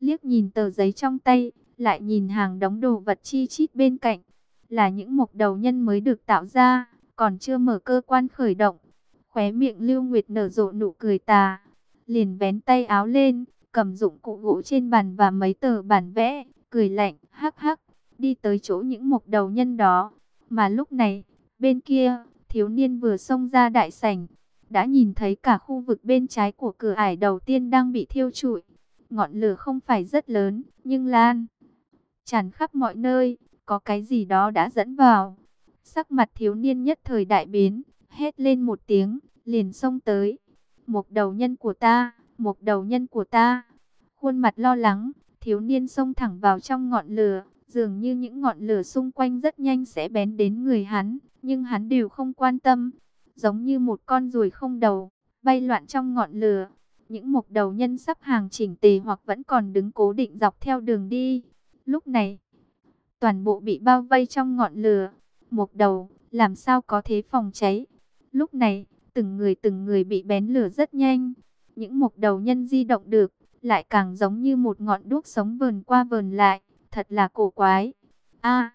liếc nhìn tờ giấy trong tay, lại nhìn hàng đống đồ vật chi chít bên cạnh. Là những mộc đầu nhân mới được tạo ra, còn chưa mở cơ quan khởi động. Khóe miệng Lưu Nguyệt nở rộ nụ cười tà, liền vén tay áo lên, cầm dụng cụ gỗ trên bàn và mấy tờ bản vẽ, cười lạnh, hắc hắc, đi tới chỗ những mộc đầu nhân đó. Mà lúc này, bên kia, thiếu niên vừa xông ra đại sảnh, đã nhìn thấy cả khu vực bên trái của cửa ải đầu tiên đang bị thiêu trụi. Ngọn lửa không phải rất lớn, nhưng lan tràn khắp mọi nơi, có cái gì đó đã dẫn vào. Sắc mặt thiếu niên nhất thời đại biến, hét lên một tiếng, liền xông tới. Mộc đầu nhân của ta, mộc đầu nhân của ta. Khuôn mặt lo lắng, thiếu niên xông thẳng vào trong ngọn lửa, dường như những ngọn lửa xung quanh rất nhanh sẽ bén đến người hắn, nhưng hắn đều không quan tâm, giống như một con ruồi không đầu, bay loạn trong ngọn lửa. Những mộc đầu nhân sắp hàng chỉnh tề hoặc vẫn còn đứng cố định dọc theo đường đi. Lúc này, toàn bộ bị bao vây trong ngọn lửa. Mộc đầu, làm sao có thế phòng cháy? Lúc này, từng người bị bén lửa rất nhanh. Những mộc đầu nhân di động được, lại càng giống như một ngọn đuốc sống vờn qua vờn lại, thật là cổ quái. A,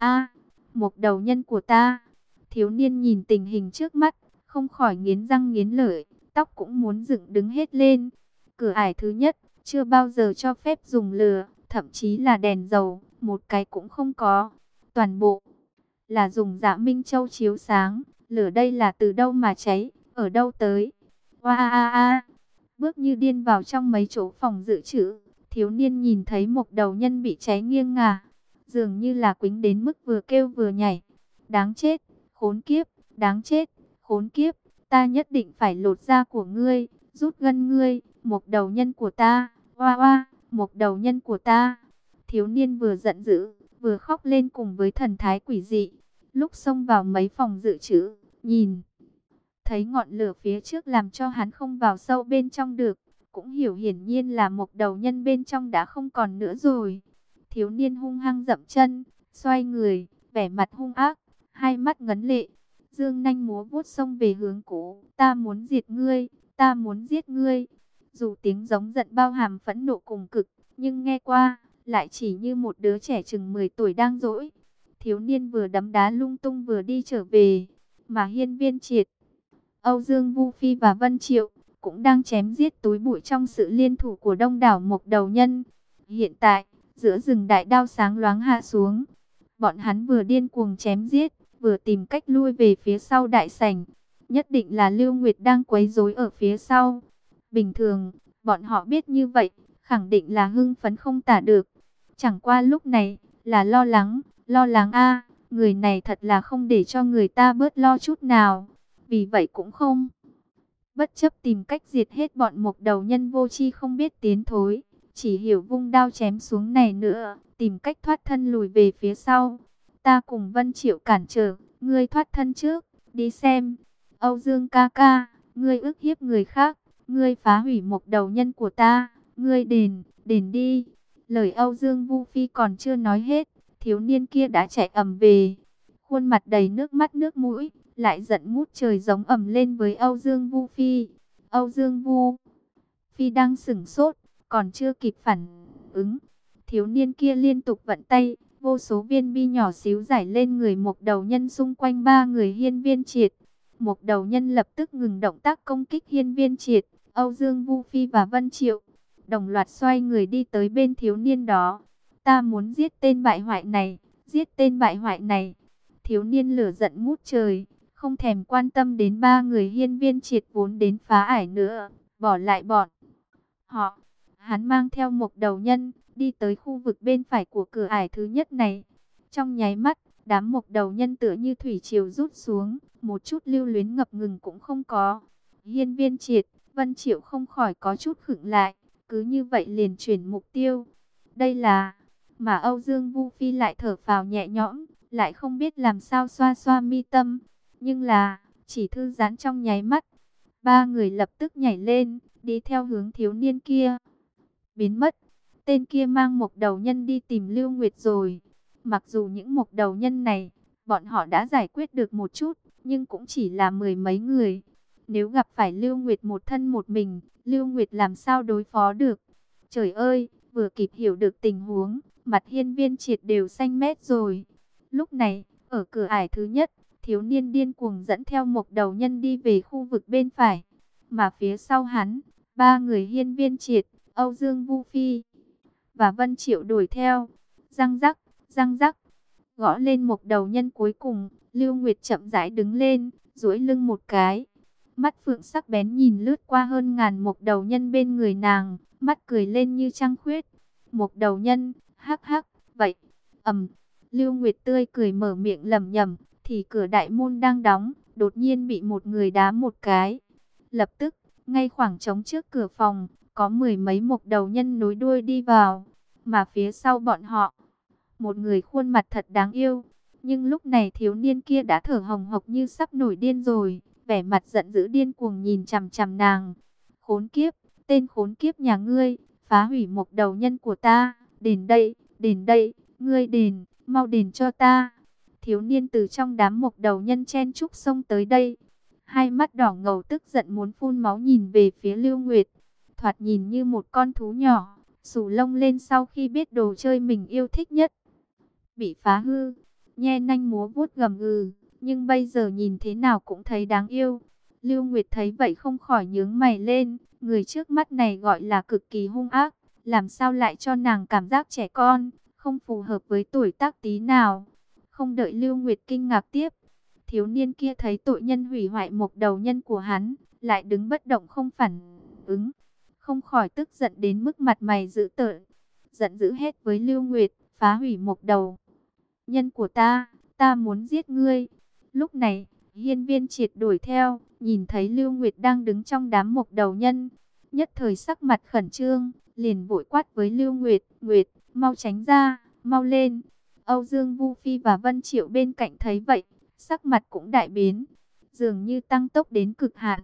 mộc đầu nhân của ta. Thiếu niên nhìn tình hình trước mắt, không khỏi nghiến răng nghiến lợi, tóc cũng muốn dựng đứng hết lên. Cửa ải thứ nhất, chưa bao giờ cho phép dùng lửa, thậm chí là đèn dầu, một cái cũng không có. Toàn bộ là dùng dạ Minh Châu chiếu sáng, lửa đây là từ đâu mà cháy, ở đâu tới. Oa bước như điên vào trong mấy chỗ phòng dự trữ, thiếu niên nhìn thấy một đầu nhân bị cháy nghiêng ngả, dường như là quýnh đến mức vừa kêu vừa nhảy. Đáng chết, khốn kiếp, đáng chết, khốn kiếp, ta nhất định phải lột da của ngươi, rút gân ngươi, một đầu nhân của ta, oa, một đầu nhân của ta. Thiếu niên vừa giận dữ, vừa khóc lên cùng với thần thái quỷ dị. Lúc xông vào mấy phòng dự trữ, nhìn thấy ngọn lửa phía trước làm cho hắn không vào sâu bên trong được, cũng hiểu hiển nhiên là một đầu nhân bên trong đã không còn nữa rồi. Thiếu niên hung hăng dậm chân, xoay người, vẻ mặt hung ác, hai mắt ngấn lệ, dương nanh múa vuốt xông về hướng cũ. Ta muốn diệt ngươi, ta muốn giết ngươi. Dù tiếng giống giận bao hàm phẫn nộ cùng cực, nhưng nghe qua lại chỉ như một đứa trẻ chừng 10 tuổi đang dỗi. Thiếu niên vừa đấm đá lung tung vừa đi trở về, mà Hiên Viên Triệt, Âu Dương Vu Phi và Vân Triệu cũng đang chém giết túi bụi trong sự liên thủ của đông đảo mộc đầu nhân. Hiện tại, giữa rừng đại đao sáng loáng hạ xuống, bọn hắn vừa điên cuồng chém giết, vừa tìm cách lui về phía sau đại sảnh. Nhất định là Lưu Nguyệt đang quấy rối ở phía sau. Bình thường, bọn họ biết như vậy, khẳng định là hưng phấn không tả được. Chẳng qua lúc này, là lo lắng a, người này thật là không để cho người ta bớt lo chút nào. Vì vậy cũng không bất chấp tìm cách diệt hết bọn mộc đầu nhân vô tri không biết tiến thối, chỉ hiểu vung đao chém xuống này nữa, tìm cách thoát thân lùi về phía sau. Ta cùng Vân Triệu cản trở, ngươi thoát thân trước, đi xem. Âu Dương ca ca, ngươi ức hiếp người khác, ngươi phá hủy mộc đầu nhân của ta, ngươi đền đi. Lời Âu Dương Vu Phi còn chưa nói hết, thiếu niên kia đã chạy ầm về, khuôn mặt đầy nước mắt nước mũi, lại giận ngút trời giống ầm lên với Âu Dương Vu Phi. Âu Dương Vu Phi đang sửng sốt, còn chưa kịp phản ứng, thiếu niên kia liên tục vận tay, vô số viên bi nhỏ xíu rải lên người mộc đầu nhân xung quanh ba người Hiên Viên Triệt. Mộc đầu nhân lập tức ngừng động tác công kích Hiên Viên Triệt, Âu Dương Vu Phi và Vân Triệu, đồng loạt xoay người đi tới bên thiếu niên đó. Ta muốn giết tên bại hoại này, giết tên bại hoại này. Thiếu niên lửa giận ngút trời, không thèm quan tâm đến ba người Hiên Viên Triệt vốn đến phá ải nữa, bỏ lại bọn họ. Hắn mang theo một đầu nhân, đi tới khu vực bên phải của cửa ải thứ nhất này. Trong nháy mắt, đám mộc đầu nhân tựa như thủy triều rút xuống, một chút lưu luyến ngập ngừng cũng không có. Hiên Viên Triệt, Vân Triệu không khỏi có chút khựng lại, cứ như vậy liền chuyển mục tiêu. Đây là... Mà Âu Dương Vu Phi lại thở phào nhẹ nhõm, lại không biết làm sao xoa xoa mi tâm. Nhưng là, chỉ thư giãn trong nháy mắt, ba người lập tức nhảy lên, đi theo hướng thiếu niên kia. Biến mất, tên kia mang mộc đầu nhân đi tìm Lưu Nguyệt rồi. Mặc dù những mộc đầu nhân này, bọn họ đã giải quyết được một chút, nhưng cũng chỉ là mười mấy người. Nếu gặp phải Lưu Nguyệt một thân một mình, Lưu Nguyệt làm sao đối phó được? Trời ơi, vừa kịp hiểu được tình huống, mặt Hiên Viên Triệt đều xanh mét rồi. Lúc này, ở cửa ải thứ nhất, thiếu niên điên cuồng dẫn theo Mộc Đầu Nhân đi về khu vực bên phải, mà phía sau hắn, ba người Hiên Viên Triệt, Âu Dương Vu Phi và Vân Triệu đuổi theo. Răng rắc, gõ lên Mộc Đầu Nhân cuối cùng, Lưu Nguyệt chậm rãi đứng lên, duỗi lưng một cái. Mắt phượng sắc bén nhìn lướt qua hơn ngàn Mộc Đầu Nhân bên người nàng, mắt cười lên như trăng khuyết. Mộc Đầu Nhân, hắc hắc, vậy. Lưu Nguyệt tươi cười mở miệng lẩm nhẩm, thì cửa đại môn đang đóng, đột nhiên bị một người đá một cái. Lập tức, ngay khoảng trống trước cửa phòng, có mười mấy Mộc Đầu Nhân nối đuôi đi vào, mà phía sau bọn họ, một người khuôn mặt thật đáng yêu. Nhưng lúc này thiếu niên kia đã thở hồng hộc như sắp nổi điên rồi, vẻ mặt giận dữ điên cuồng nhìn chằm chằm nàng. Khốn kiếp, tên khốn kiếp nhà ngươi, phá hủy Mộc Đầu Nhân của ta, đền đây, ngươi đền, mau đền cho ta. Thiếu niên từ trong đám Mộc Đầu Nhân chen chúc xông tới đây, hai mắt đỏ ngầu tức giận muốn phun máu nhìn về phía Lưu Nguyệt, thoạt nhìn như một con thú nhỏ, xù lông lên sau khi biết đồ chơi mình yêu thích nhất bị phá hư, nhe nanh múa vuốt gầm gừ, nhưng bây giờ nhìn thế nào cũng thấy đáng yêu. Lưu Nguyệt thấy vậy không khỏi nhướng mày lên, người trước mắt này gọi là cực kỳ hung ác, làm sao lại cho nàng cảm giác trẻ con, không phù hợp với tuổi tác tí nào. Không đợi Lưu Nguyệt kinh ngạc tiếp, thiếu niên kia thấy tội nhân hủy hoại Mộc Đầu Nhân của hắn, lại đứng bất động không phản ứng, không khỏi tức giận đến mức mặt mày dữ tợn, giận dữ hét với Lưu Nguyệt, phá hủy Mộc Đầu Nhân của ta muốn giết ngươi. Lúc này, Hiên Viên Triệt đuổi theo, nhìn thấy Lưu Nguyệt đang đứng trong đám Mộc Đầu Nhân, nhất thời sắc mặt khẩn trương, liền vội quát với Lưu Nguyệt, Nguyệt, mau tránh ra, mau lên. Âu Dương Vu Phi và Vân Triệu bên cạnh thấy vậy, sắc mặt cũng đại biến, dường như tăng tốc đến cực hạn.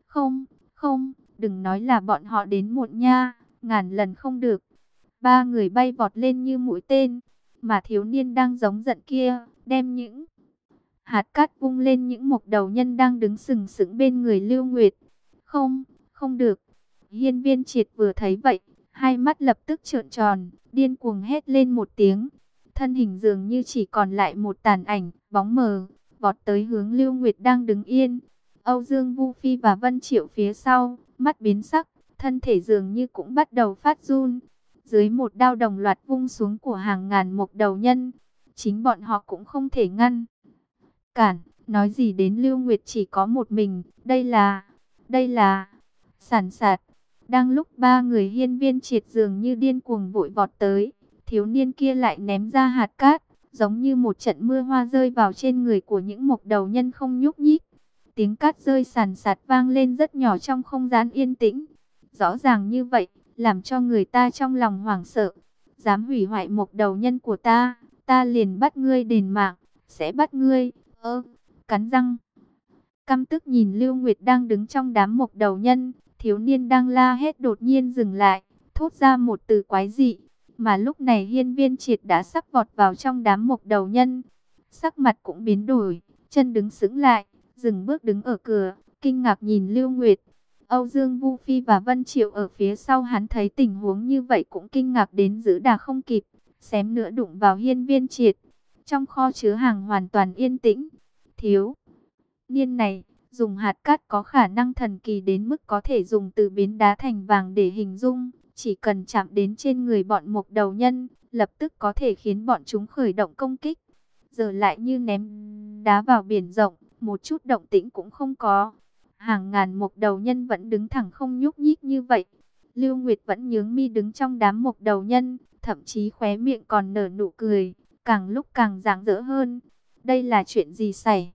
Không, đừng nói là bọn họ đến muộn nha, ngàn lần không được. Ba người bay vọt lên như mũi tên, mà thiếu niên đang giống giận kia, đem những hạt cát vung lên những Mộc Đầu Nhân đang đứng sừng sững bên người Lưu Nguyệt. Không được. Hiên Viên Triệt vừa thấy vậy, hai mắt lập tức trợn tròn, điên cuồng hét lên một tiếng. Thân hình dường như chỉ còn lại một tàn ảnh, bóng mờ, vọt tới hướng Lưu Nguyệt đang đứng yên. Âu Dương Vu Phi và Vân Triệu phía sau, mắt biến sắc, thân thể dường như cũng bắt đầu phát run. Dưới một đao đồng loạt vung xuống của hàng ngàn Mộc Đầu Nhân, chính bọn họ cũng không thể ngăn cản, nói gì đến Lưu Nguyệt chỉ có một mình, đây là, sàn sạt. Đang lúc ba người Hiên Viên Triệt dường như điên cuồng vội vọt tới, thiếu niên kia lại ném ra hạt cát, giống như một trận mưa hoa rơi vào trên người của những Mộc Đầu Nhân không nhúc nhích. Tiếng cát rơi sàn sạt vang lên rất nhỏ trong không gian yên tĩnh, rõ ràng như vậy, làm cho người ta trong lòng hoảng sợ. Dám hủy hoại Mộc Đầu Nhân của ta liền bắt ngươi đền mạng, sẽ bắt ngươi. Cắn răng, căm tức nhìn Lưu Nguyệt đang đứng trong đám Mộc Đầu Nhân, thiếu niên đang la hét đột nhiên dừng lại, thốt ra một từ quái dị, mà lúc này Hiên Viên Triệt đã sắp vọt vào trong đám Mộc Đầu Nhân, sắc mặt cũng biến đổi, chân đứng sững lại, dừng bước đứng ở cửa, kinh ngạc nhìn Lưu Nguyệt. Âu Dương Vu Phi và Vân Triệu ở phía sau hắn thấy tình huống như vậy cũng kinh ngạc đến giữ đà không kịp, xém nữa đụng vào Hiên Viên Triệt. Trong kho chứa hàng hoàn toàn yên tĩnh, thiếu niên này dùng hạt cát có khả năng thần kỳ đến mức có thể dùng từ biến đá thành vàng để hình dung, chỉ cần chạm đến trên người bọn Mộc Đầu Nhân, lập tức có thể khiến bọn chúng khởi động công kích. Giờ lại như ném đá vào biển rộng, một chút động tĩnh cũng không có. Hàng ngàn Mộc Đầu Nhân vẫn đứng thẳng không nhúc nhích như vậy. Lưu Nguyệt vẫn nhướng mi đứng trong đám Mộc Đầu Nhân, thậm chí khóe miệng còn nở nụ cười, càng lúc càng rạng rỡ hơn. Đây là chuyện gì xảy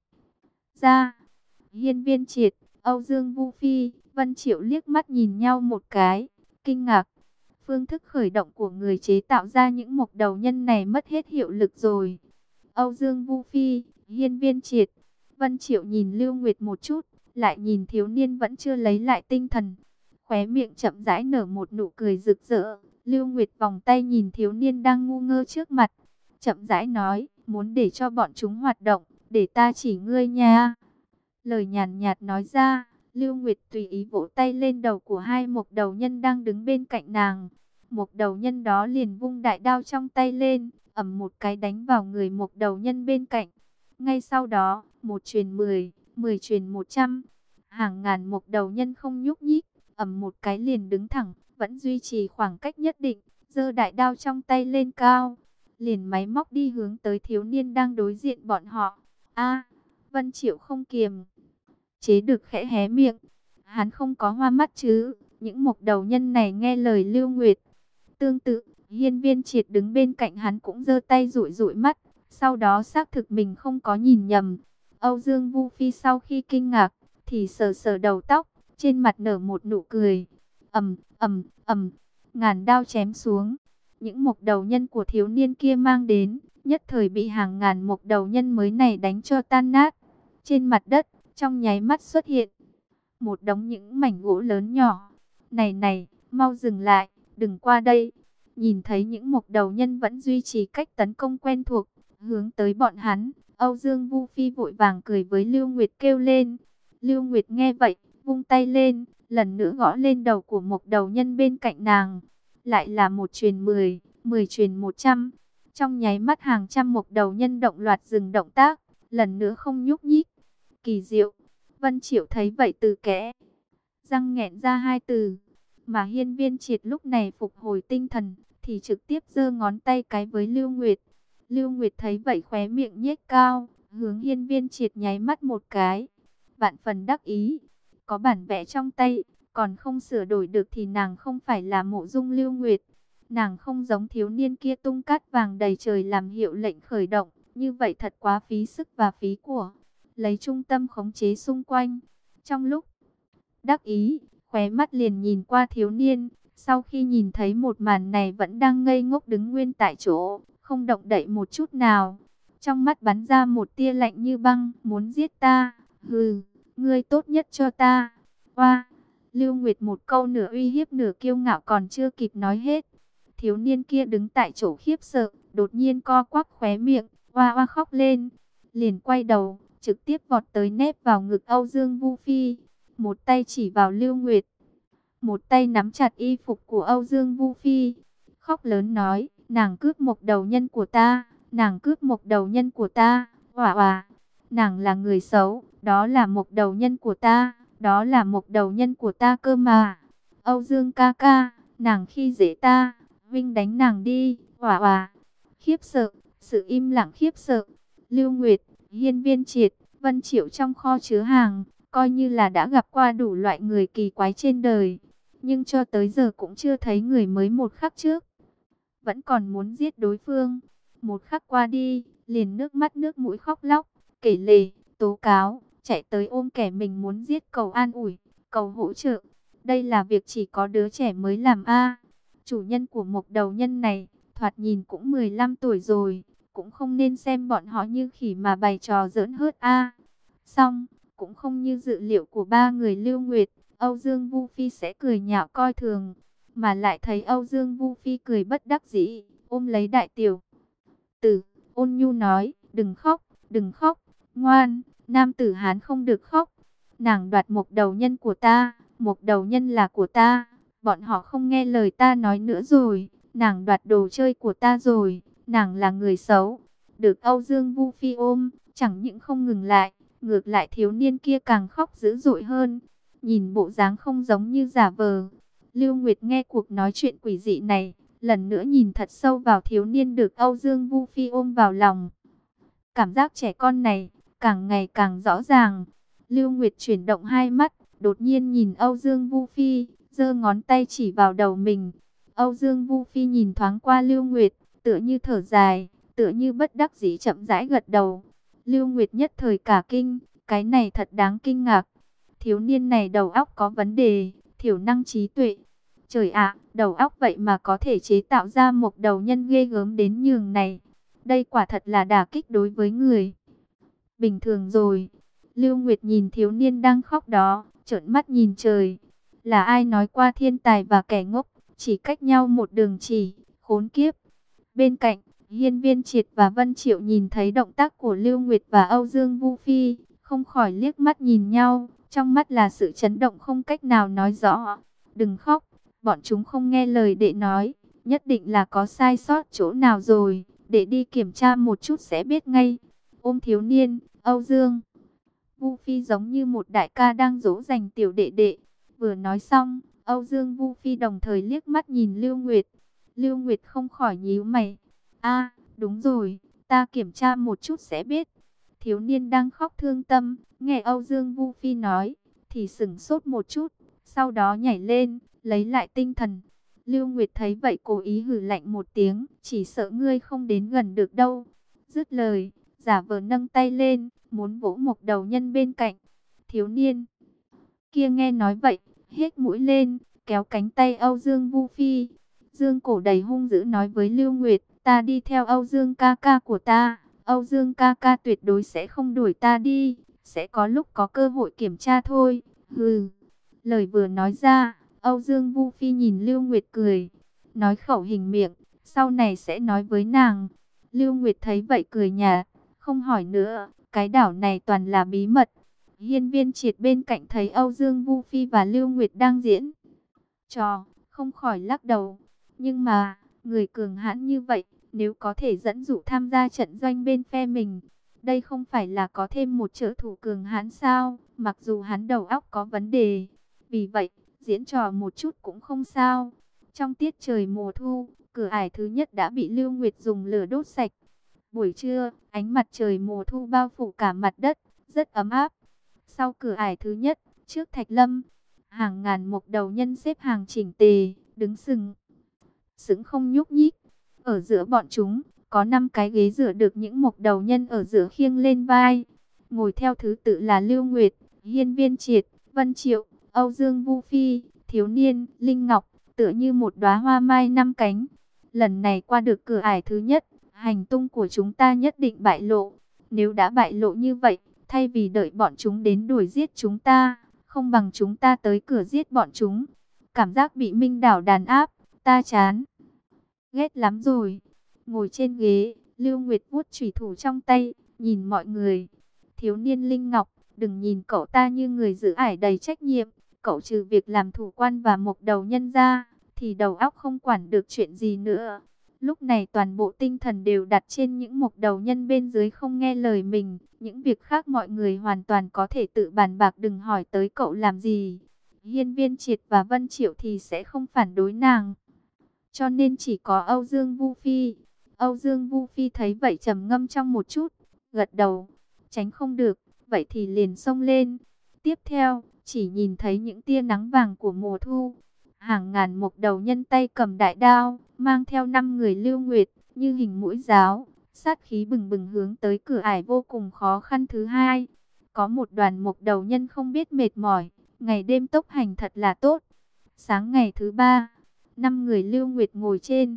ra? Hiên Viên Triệt, Âu Dương Vu Phi, Vân Triệu liếc mắt nhìn nhau một cái, kinh ngạc. Phương thức khởi động của người chế tạo ra những Mộc Đầu Nhân này mất hết hiệu lực rồi. Âu Dương Vu Phi, Hiên Viên Triệt, Vân Triệu nhìn Lưu Nguyệt một chút, lại nhìn thiếu niên vẫn chưa lấy lại tinh thần. Khóe miệng chậm rãi nở một nụ cười rực rỡ. Lưu Nguyệt vòng tay nhìn thiếu niên đang ngu ngơ trước mặt, chậm rãi nói, muốn để cho bọn chúng hoạt động, để ta chỉ ngươi nha. Lời nhàn nhạt nói ra, Lưu Nguyệt tùy ý vỗ tay lên đầu của hai Mộc Đầu Nhân đang đứng bên cạnh nàng. Một đầu nhân đó liền vung đại đao trong tay lên, ầm một cái đánh vào người một đầu nhân bên cạnh. Ngay sau đó, một truyền 10, 10 truyền 100, hàng ngàn một đầu nhân không nhúc nhích, ầm một cái liền đứng thẳng, vẫn duy trì khoảng cách nhất định, giơ đại đao trong tay lên cao, liền máy móc đi hướng tới thiếu niên đang đối diện bọn họ. A, Vân Triệu không kiềm chế được khẽ hé miệng, hắn không có hoa mắt chứ? Những mộc đầu nhân này nghe lời Lưu Nguyệt. Tương tự, Hiên Viên Triệt đứng bên cạnh hắn cũng giơ tay dụi dụi mắt, sau đó xác thực mình không có nhìn nhầm. Âu Dương Vu Phi sau khi kinh ngạc, thì sờ sờ đầu tóc, trên mặt nở một nụ cười. Ầm, ầm, ầm, ngàn đao chém xuống. Những mộc đầu nhân của thiếu niên kia mang đến, nhất thời bị hàng ngàn mộc đầu nhân mới này đánh cho tan nát. Trên mặt đất, trong nháy mắt xuất hiện một đống những mảnh gỗ lớn nhỏ. Này này, mau dừng lại, đừng qua đây. Nhìn thấy những mộc đầu nhân vẫn duy trì cách tấn công quen thuộc, hướng tới bọn hắn, Âu Dương Vu Phi vội vàng cười với Lưu Nguyệt kêu lên. Lưu Nguyệt nghe vậy, vung tay lên, lần nữa gõ lên đầu của mộc đầu nhân bên cạnh nàng. Lại là một truyền 10, 10 truyền 100. Trong nháy mắt hàng trăm mộc đầu nhân động loạt dừng động tác, lần nữa không nhúc nhích. Kỳ diệu. Vân Triệu thấy vậy từ kẽ răng nghẹn ra hai từ, mà Hiên Viên Triệt lúc này phục hồi tinh thần, thì trực tiếp giơ ngón tay cái với Lưu Nguyệt. Lưu Nguyệt thấy vậy khóe miệng nhếch cao, hướng Hiên Viên Triệt nháy mắt một cái, vạn phần đắc ý. Có bản vẽ trong tay, còn không sửa đổi được thì nàng không phải là Mộ Dung Lưu Nguyệt. Nàng không giống thiếu niên kia tung cát vàng đầy trời làm hiệu lệnh khởi động, như vậy thật quá phí sức và phí của. Lấy trung tâm khống chế xung quanh. Trong lúc đắc ý, khóe mắt liền nhìn qua thiếu niên, sau khi nhìn thấy một màn này vẫn đang ngây ngốc đứng nguyên tại chỗ, không động đậy một chút nào. Trong mắt bắn ra một tia lạnh như băng, muốn giết ta, hừ, ngươi tốt nhất cho ta. Oa, Lưu Nguyệt một câu nửa uy hiếp nửa kiêu ngạo còn chưa kịp nói hết. Thiếu niên kia đứng tại chỗ khiếp sợ, đột nhiên co quắp khóe miệng, oa oa khóc lên, liền quay đầu, trực tiếp vọt tới nép vào ngực Âu Dương Vu Phi, một tay chỉ vào Lưu Nguyệt, một tay nắm chặt y phục của Âu Dương Vu Phi, khóc lớn nói, nàng cướp một đầu nhân của ta, nàng cướp một đầu nhân của ta, oa oa, nàng là người xấu, đó là một đầu nhân của ta, đó là một đầu nhân của ta cơ mà. Âu Dương ca ca, nàng khi dễ ta, Vinh đánh nàng đi, oa oa. Khiếp sợ, sự im lặng khiếp sợ. Lưu Nguyệt, Hiên Viên Triệt, Vân Triệu trong kho chứa hàng, coi như là đã gặp qua đủ loại người kỳ quái trên đời, nhưng cho tới giờ cũng chưa thấy người mới một khắc trước vẫn còn muốn giết đối phương. Một khắc qua đi, liền nước mắt nước mũi khóc lóc, kể lể, tố cáo, chạy tới ôm kẻ mình muốn giết cầu an ủi, cầu hỗ trợ. Đây là việc chỉ có đứa trẻ mới làm a. Chủ nhân của một đầu nhân này, thoạt nhìn cũng 15 tuổi rồi, cũng không nên xem bọn họ như khỉ mà bày trò giỡn hớt a. Xong, cũng không như dự liệu của ba người Lưu Nguyệt, Âu Dương Vu Phi sẽ cười nhạo coi thường, mà lại thấy Âu Dương Vu Phi cười bất đắc dĩ, ôm lấy đại tiểu tử, ôn nhu nói, đừng khóc, đừng khóc, ngoan, nam tử Hán không được khóc. Nàng đoạt một đầu nhân của ta, một đầu nhân là của ta, bọn họ không nghe lời ta nói nữa rồi, nàng đoạt đồ chơi của ta rồi, nàng là người xấu. Được Âu Dương Vu Phi ôm, chẳng những không ngừng lại, ngược lại thiếu niên kia càng khóc dữ dội hơn, nhìn bộ dáng không giống như giả vờ. Lưu Nguyệt nghe cuộc nói chuyện quỷ dị này, lần nữa nhìn thật sâu vào thiếu niên được Âu Dương Vu Phi ôm vào lòng. Cảm giác trẻ con này, càng ngày càng rõ ràng. Lưu Nguyệt chuyển động hai mắt, đột nhiên nhìn Âu Dương Vu Phi, giơ ngón tay chỉ vào đầu mình. Âu Dương Vu Phi nhìn thoáng qua Lưu Nguyệt, tựa như thở dài, tựa như bất đắc dĩ chậm rãi gật đầu. Lưu Nguyệt nhất thời cả kinh, cái này thật đáng kinh ngạc. Thiếu niên này đầu óc có vấn đề, thiểu năng trí tuệ. Trời ạ, đầu óc vậy mà có thể chế tạo ra một đầu nhân ghê gớm đến nhường này. Đây quả thật là đả kích đối với người bình thường rồi. Lưu Nguyệt nhìn thiếu niên đang khóc đó, trợn mắt nhìn trời. Là ai nói qua thiên tài và kẻ ngốc, chỉ cách nhau một đường chỉ, khốn kiếp. Bên cạnh, Hiên Viên Triệt và Vân Triệu nhìn thấy động tác của Lưu Nguyệt và Âu Dương Vu Phi, không khỏi liếc mắt nhìn nhau, trong mắt là sự chấn động không cách nào nói rõ. Đừng khóc, bọn chúng không nghe lời đệ nói, nhất định là có sai sót chỗ nào rồi, để đi kiểm tra một chút sẽ biết ngay. Ôm thiếu niên, Âu Dương Vu Phi giống như một đại ca đang dỗ dành tiểu đệ đệ. Vừa nói xong, Âu Dương Vu Phi đồng thời liếc mắt nhìn Lưu Nguyệt. Lưu Nguyệt không khỏi nhíu mày. A, đúng rồi, ta kiểm tra một chút sẽ biết. Thiếu niên đang khóc thương tâm, nghe Âu Dương Vu Phi nói, thì sững sốt một chút, sau đó nhảy lên, lấy lại tinh thần. Lưu Nguyệt thấy vậy cố ý hừ lạnh một tiếng, chỉ sợ ngươi không đến gần được đâu. Dứt lời, giả vờ nâng tay lên, muốn vỗ Mộc Đầu Nhân bên cạnh. Thiếu niên kia nghe nói vậy, hết mũi lên, kéo cánh tay Âu Dương Vu Phi. Dương cổ đầy hung dữ nói với Lưu Nguyệt, ta đi theo Âu Dương ca ca của ta. Âu Dương ca ca tuyệt đối sẽ không đuổi ta đi, sẽ có lúc có cơ hội kiểm tra thôi. Hừ. Lời vừa nói ra, Âu Dương Vu Phi nhìn Lưu Nguyệt cười, nói khẩu hình miệng, sau này sẽ nói với nàng. Lưu Nguyệt thấy vậy cười nhạt, không hỏi nữa, cái đảo này toàn là bí mật. Hiên Viên Triệt bên cạnh thấy Âu Dương Vu Phi và Lưu Nguyệt đang diễn trò, không khỏi lắc đầu. Nhưng mà, người cường hãn như vậy, nếu có thể dẫn dụ tham gia trận doanh bên phe mình, đây không phải là có thêm một trợ thủ cường hãn sao? Mặc dù hắn đầu óc có vấn đề, vì vậy, diễn trò một chút cũng không sao. Trong tiết trời mùa thu, cửa ải thứ nhất đã bị Lưu Nguyệt dùng lửa đốt sạch. Buổi trưa, ánh mặt trời mùa thu bao phủ cả mặt đất, rất ấm áp. Sau cửa ải thứ nhất, trước Thạch Lâm, hàng ngàn Mộc Đầu Nhân xếp hàng chỉnh tề, đứng sừng sững không nhúc nhích. Ở giữa bọn chúng, có 5 cái ghế dựa được những Mộc Đầu Nhân ở giữa khiêng lên vai. Ngồi theo thứ tự là Lưu Nguyệt, Hiên Viên Triệt, Vân Triệu, Âu Dương Vu Phi, Thiếu Niên, Linh Ngọc, tựa như một đóa hoa mai 5 cánh. Lần này qua được cửa ải thứ nhất, hành tung của chúng ta nhất định bại lộ. Nếu đã bại lộ như vậy, thay vì đợi bọn chúng đến đuổi giết chúng ta, không bằng chúng ta tới cửa giết bọn chúng. Cảm giác bị Minh Đảo đàn áp, ta chán ghét lắm rồi. Ngồi trên ghế, Lưu Nguyệt vuốt chủy thủ trong tay, nhìn mọi người. Thiếu Niên Linh Ngọc, đừng nhìn cậu ta như người giữ ải đầy trách nhiệm. Cậu trừ việc làm thủ quan và Mộc Đầu Nhân ra, thì đầu óc không quản được chuyện gì nữa. Lúc này toàn bộ tinh thần đều đặt trên những Mộc Đầu Nhân bên dưới không nghe lời mình. Những việc khác mọi người hoàn toàn có thể tự bàn bạc, đừng hỏi tới cậu làm gì. Hiên Viên Triệt và Vân Triệu thì sẽ không phản đối nàng. Cho nên chỉ có Âu Dương Vu Phi. Âu Dương Vu Phi thấy vậy trầm ngâm trong một chút, gật đầu. Tránh không được, vậy thì liền xông lên. Tiếp theo, chỉ nhìn thấy những tia nắng vàng của mùa thu. Hàng ngàn Mộc Đầu Nhân tay cầm đại đao, mang theo 5 người Lưu Nguyệt, như hình mũi giáo, sát khí bừng bừng hướng tới cửa ải vô cùng khó khăn thứ hai. Có một đoàn Mộc Đầu Nhân không biết mệt mỏi, ngày đêm tốc hành thật là tốt. Sáng ngày thứ ba, 5 người Lưu Nguyệt ngồi trên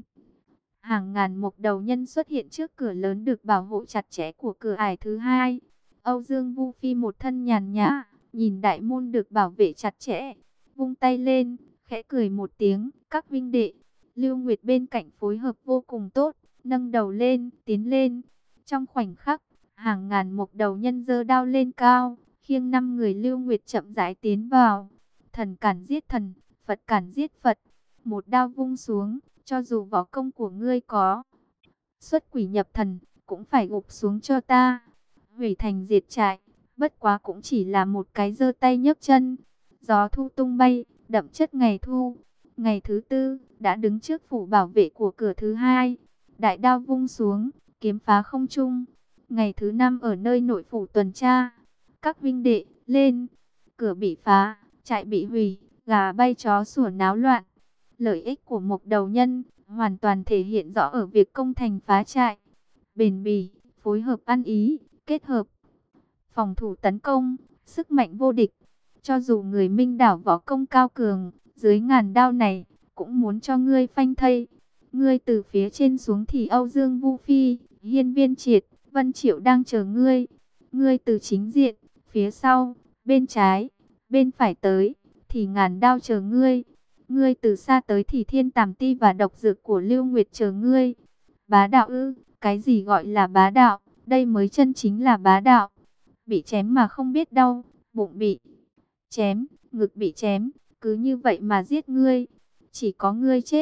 hàng ngàn Mộc Đầu Nhân xuất hiện trước cửa lớn được bảo hộ chặt chẽ của cửa ải thứ hai. Âu Dương Vu Phi một thân nhàn nhã, nhìn đại môn được bảo vệ chặt chẽ, vung tay lên, khẽ cười một tiếng, các vinh đệ. Lưu Nguyệt bên cạnh phối hợp vô cùng tốt, nâng đầu lên, tiến lên. Trong khoảnh khắc, hàng ngàn Mộc Đầu Nhân giơ đao lên cao, khiêng 5 người Lưu Nguyệt chậm rãi tiến vào. Thần cản giết thần, Phật cản giết Phật. Một đao vung xuống, cho dù võ công của ngươi có xuất quỷ nhập thần, cũng phải gục xuống cho ta. Hủy thành diệt trại, bất quá cũng chỉ là một cái giơ tay nhấc chân. Gió thu tung bay, đậm chất ngày thu. Ngày thứ tư, đã đứng trước phủ bảo vệ của cửa thứ hai. Đại đao vung xuống, kiếm phá không trung. Ngày thứ năm ở nơi nội phủ tuần tra. Các vinh đệ, lên. Cửa bị phá, trại bị hủy, gà bay chó sủa náo loạn. Lợi ích của Mộc Đầu Nhân hoàn toàn thể hiện rõ ở việc công thành phá trại. Bền bỉ, phối hợp ăn ý, kết hợp phòng thủ tấn công, sức mạnh vô địch. Cho dù người Minh Đảo võ công cao cường, dưới ngàn đao này, cũng muốn cho ngươi phanh thây. Ngươi từ phía trên xuống thì Âu Dương Vu Phi, Hiên Viên Triệt, Vân Triệu đang chờ ngươi. Ngươi từ chính diện, phía sau, bên trái, bên phải tới, thì ngàn đao chờ ngươi. Ngươi từ xa tới thì Thiên Tàm Ti và độc dược của Lưu Nguyệt chờ ngươi. Bá đạo ư? Cái gì gọi là bá đạo? Đây mới chân chính là bá đạo. Bị chém mà không biết đau, bụng bị chém, ngực bị chém, cứ như vậy mà giết ngươi. Chỉ có ngươi chết,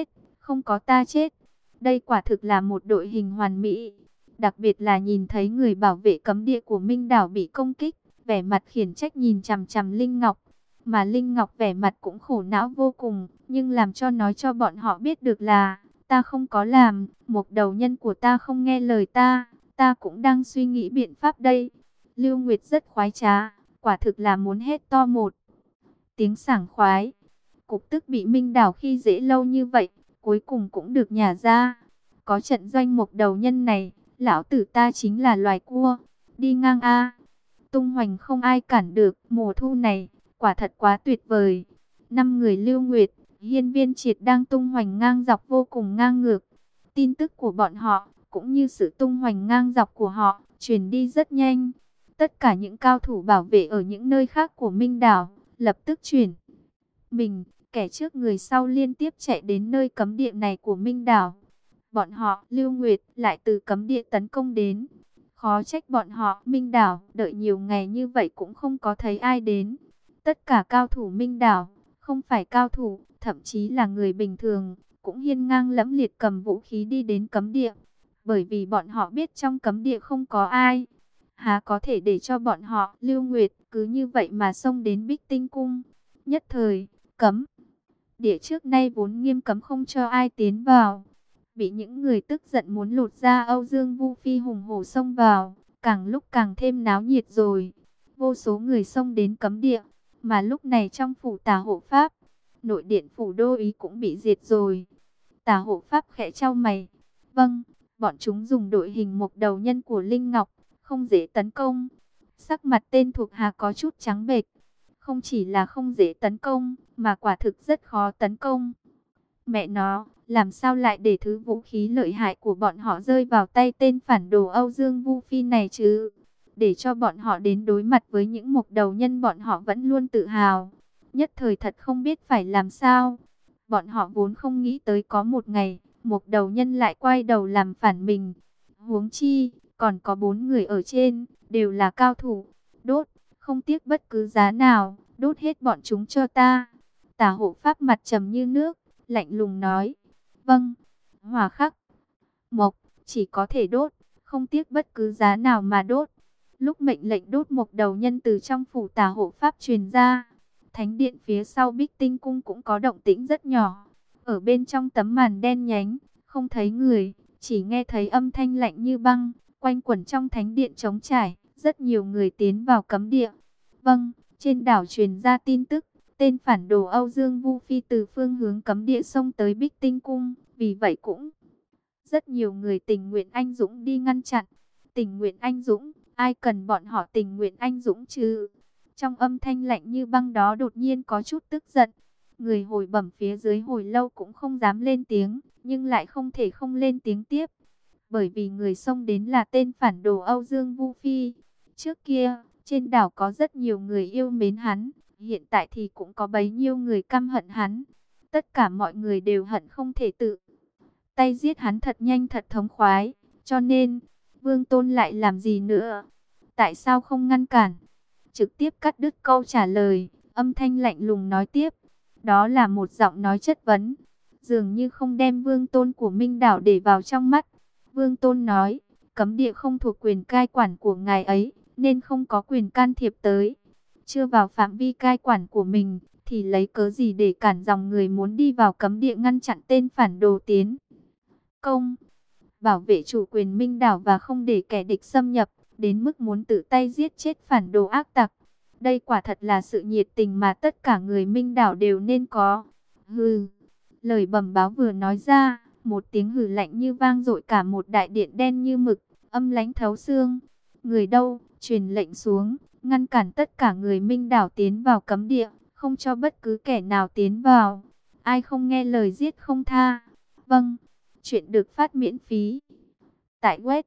không có ta chết. Đây quả thực là một đội hình hoàn mỹ. Đặc biệt là nhìn thấy người bảo vệ cấm địa của Minh Đảo bị công kích, vẻ mặt khiển trách nhìn chằm chằm Linh Ngọc. Mà Linh Ngọc vẻ mặt cũng khổ não vô cùng, nhưng làm cho nói cho bọn họ biết được là, ta không có làm, một đầu nhân của ta không nghe lời ta cũng đang suy nghĩ biện pháp đây. Lưu Nguyệt rất khoái trá, quả thực là muốn hét to một tiếng sảng khoái. Cục tức bị Minh Đảo khi dễ lâu như vậy, cuối cùng cũng được nhả ra. Có trận doanh một đầu nhân này, lão tử ta chính là loài cua, đi ngang a. Tung hoành không ai cản được, mùa thu này, quả thật quá tuyệt vời. 5 người Lưu Nguyệt, Hiên Viên Triệt đang tung hoành ngang dọc vô cùng ngang ngược. Tin tức của bọn họ, cũng như sự tung hoành ngang dọc của họ, truyền đi rất nhanh. Tất cả những cao thủ bảo vệ ở những nơi khác của Minh Đảo, lập tức chuyển mình, kẻ trước người sau liên tiếp chạy đến nơi cấm địa này của Minh Đảo. Bọn họ, Lưu Nguyệt, lại từ cấm địa tấn công đến. Khó trách bọn họ, Minh Đảo, đợi nhiều ngày như vậy cũng không có thấy ai đến. Tất cả cao thủ Minh Đảo, không phải cao thủ, thậm chí là người bình thường, cũng hiên ngang lẫm liệt cầm vũ khí đi đến cấm địa. Bởi vì bọn họ biết trong cấm địa không có ai. Há có thể để cho bọn họ, Lưu Nguyệt, cứ như vậy mà xông đến Bích Tinh Cung. Nhất thời, cấm địa trước nay vốn nghiêm cấm không cho ai tiến vào. Bị những người tức giận muốn lột ra Âu Dương Vu Phi hùng hổ xông vào, càng lúc càng thêm náo nhiệt rồi. Vô số người xông đến cấm địa, mà lúc này trong phủ Tả Hộ Pháp, nội điện phủ Đô Ý cũng bị diệt rồi. Tả Hộ Pháp khẽ chau mày. Vâng, bọn chúng dùng đội hình một đầu nhân của Linh Ngọc, không dễ tấn công. Sắc mặt tên thuộc hạ có chút trắng bệch. Không chỉ là không dễ tấn công, mà quả thực rất khó tấn công. Mẹ nó, làm sao lại để thứ vũ khí lợi hại của bọn họ rơi vào tay tên phản đồ Âu Dương Vu Phi này chứ? Để cho bọn họ đến đối mặt với những mục đầu nhân bọn họ vẫn luôn tự hào. Nhất thời thật không biết phải làm sao. Bọn họ vốn không nghĩ tới có một ngày, mục đầu nhân lại quay đầu làm phản mình. Huống chi, còn có 4 người ở trên, đều là cao thủ. Đốt, không tiếc bất cứ giá nào, đốt hết bọn chúng cho ta. Tả Hộ Pháp mặt trầm như nước, lạnh lùng nói. Vâng, Hòa Khắc, Mộc, chỉ có thể đốt, không tiếc bất cứ giá nào mà đốt. Lúc mệnh lệnh đốt một đầu nhân từ trong phủ Tả Hộ Pháp truyền ra, thánh điện phía sau Bích Tinh Cung cũng có động tĩnh rất nhỏ. Ở bên trong tấm màn đen nhánh, không thấy người, chỉ nghe thấy âm thanh lạnh như băng, quanh quẩn trong thánh điện trống trải, rất nhiều người tiến vào cấm địa. Vâng, trên đảo truyền ra tin tức, tên phản đồ Âu Dương Vu Phi từ phương hướng cấm địa xông tới Bích Tinh Cung, vì vậy cũng rất nhiều người tình nguyện anh dũng đi ngăn chặn. Tình nguyện anh dũng, ai cần bọn họ tình nguyện anh dũng chứ? Trong âm thanh lạnh như băng đó đột nhiên có chút tức giận. Người hồi bẩm phía dưới hồi lâu cũng không dám lên tiếng, nhưng lại không thể không lên tiếng tiếp. Bởi vì người xông đến là tên phản đồ Âu Dương Vu Phi. Trước kia, trên đảo có rất nhiều người yêu mến hắn, hiện tại thì cũng có bấy nhiêu người căm hận hắn. Tất cả mọi người đều hận không thể tự tay giết hắn thật nhanh thật thống khoái. Cho nên, Vương Tôn lại làm gì nữa? Tại sao không ngăn cản? Trực tiếp cắt đứt câu trả lời, âm thanh lạnh lùng nói tiếp. Đó là một giọng nói chất vấn, dường như không đem Vương Tôn của Minh Đảo để vào trong mắt. Vương Tôn nói, cấm địa không thuộc quyền cai quản của ngài ấy, nên không có quyền can thiệp tới. Chưa vào phạm vi cai quản của mình, thì lấy cớ gì để cản dòng người muốn đi vào cấm địa ngăn chặn tên phản đồ tiến công, bảo vệ chủ quyền Minh Đảo và không để kẻ địch xâm nhập, đến mức muốn tự tay giết chết phản đồ ác tặc. Đây quả thật là sự nhiệt tình mà tất cả người Minh Đảo đều nên có. Hừ, lời bẩm báo vừa nói ra, một tiếng hừ lạnh như vang dội cả một đại điện đen như mực, âm lãnh thấu xương. Người đâu, truyền lệnh xuống, ngăn cản tất cả người Minh Đảo tiến vào cấm địa, không cho bất cứ kẻ nào tiến vào. Ai không nghe lời giết không tha. Vâng, chuyện được phát miễn phí tại web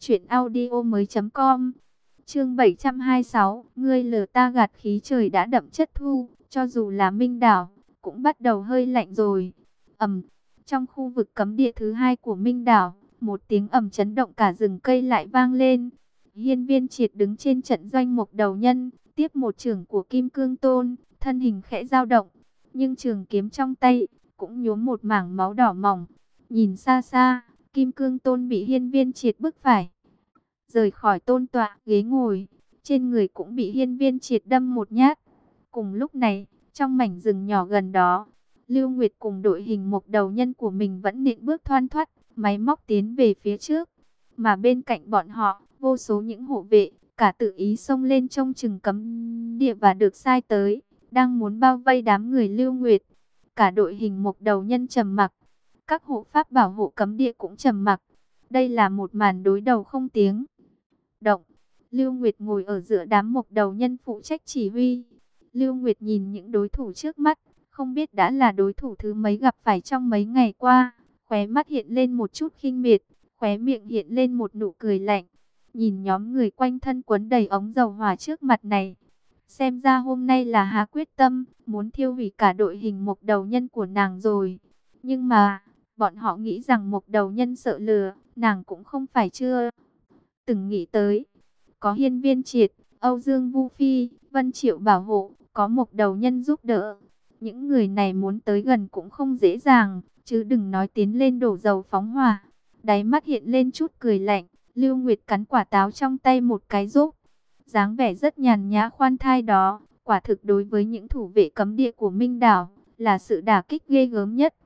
truyệnaudiomoi.com. Chương 726, ngươi lừa ta gạt khí trời đã đậm chất thu, cho dù là Minh Đảo cũng bắt đầu hơi lạnh rồi. Trong khu vực cấm địa thứ 2 của Minh Đảo, một tiếng ầm chấn động cả rừng cây lại vang lên. Hiên Viên Triệt đứng trên trận doanh một đầu nhân, tiếp một chưởng của Kim Cương Tôn, thân hình khẽ dao động, nhưng trường kiếm trong tay cũng nhuốm một mảng máu đỏ mỏng. Nhìn xa xa, Kim Cương Tôn bị Hiên Viên Triệt bức phải rời khỏi tôn tọa ghế ngồi, trên người cũng bị Hiên Viên Triệt đâm một nhát. Cùng lúc này, trong mảnh rừng nhỏ gần đó, Lưu Nguyệt cùng đội hình Mộc Đầu Nhân của mình vẫn nện bước thoăn thoắt, máy móc tiến về phía trước. Mà bên cạnh bọn họ, vô số những hộ vệ, cả tự ý xông lên trông chừng cấm địa và được sai tới, đang muốn bao vây đám người Lưu Nguyệt. Cả đội hình Mộc Đầu Nhân trầm mặc, các hộ pháp bảo hộ cấm địa cũng trầm mặc. Đây là một màn đối đầu không tiếng động. Lưu Nguyệt ngồi ở giữa đám Mộc Đầu Nhân phụ trách chỉ huy. Lưu Nguyệt nhìn những đối thủ trước mắt, không biết đã là đối thủ thứ mấy gặp phải trong mấy ngày qua. Khóe mắt hiện lên một chút khinh miệt, khóe miệng hiện lên một nụ cười lạnh. Nhìn nhóm người quanh thân quấn đầy ống dầu hỏa trước mặt này, xem ra hôm nay là hạ quyết tâm, muốn thiêu hủy cả đội hình Mộc Đầu Nhân của nàng rồi. Nhưng mà, bọn họ nghĩ rằng Mộc Đầu Nhân sợ lừa, nàng cũng không phải chưa từng nghĩ tới. Có Hiên Viên Triệt, Âu Dương Vu Phi, Vân Triệu bảo hộ, có Mộc Đầu Nhân giúp đỡ. Những người này muốn tới gần cũng không dễ dàng, chứ đừng nói tiến lên đổ dầu phóng hỏa. Đáy mắt hiện lên chút cười lạnh, Lưu Nguyệt cắn quả táo trong tay một cái rốt. Dáng vẻ rất nhàn nhã khoan thai đó, quả thực đối với những thủ vệ cấm địa của Minh Đảo, là sự đả kích ghê gớm nhất.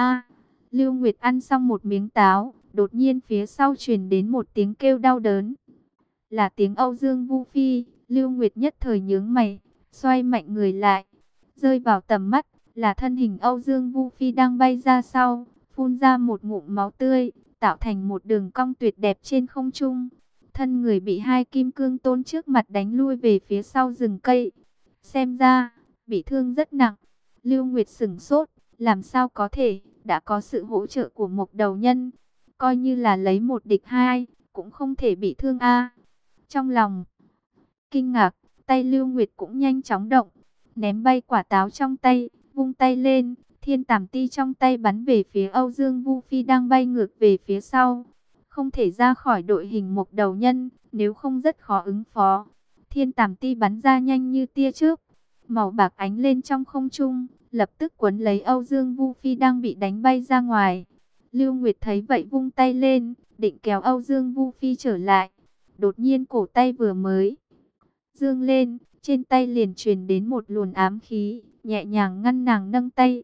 Lưu Nguyệt ăn xong một miếng táo, đột nhiên phía sau truyền đến một tiếng kêu đau đớn. Là tiếng Âu Dương Vu Phi. Lưu Nguyệt nhất thời nhướng mày, xoay mạnh người lại. Rơi vào tầm mắt, là thân hình Âu Dương Vu Phi đang bay ra sau, phun ra một ngụm máu tươi, tạo thành một đường cong tuyệt đẹp trên không trung. Thân người bị hai Kim Cương Tôn trước mặt đánh lui về phía sau rừng cây. Xem ra, bị thương rất nặng. Lưu Nguyệt sửng sốt, làm sao có thể, đã có sự hỗ trợ của Mộc Đầu Nhân. Coi như là lấy một địch hai, cũng không thể bị thương a. Trong lòng kinh ngạc, tay Lưu Nguyệt cũng nhanh chóng động, ném bay quả táo trong tay, vung tay lên, thiên tàm ti trong tay bắn về phía Âu Dương Vu Phi đang bay ngược về phía sau. Không thể ra khỏi đội hình Mộc Đầu Nhân, nếu không rất khó ứng phó. Thiên tàm ti bắn ra nhanh như tia chớp, màu bạc ánh lên trong không trung, lập tức quấn lấy Âu Dương Vu Phi đang bị đánh bay ra ngoài. Lưu Nguyệt thấy vậy vung tay lên, định kéo Âu Dương Vu Phi trở lại. Đột nhiên cổ tay vừa mới dương lên, trên tay liền truyền đến một luồng ám khí, nhẹ nhàng ngăn nàng nâng tay.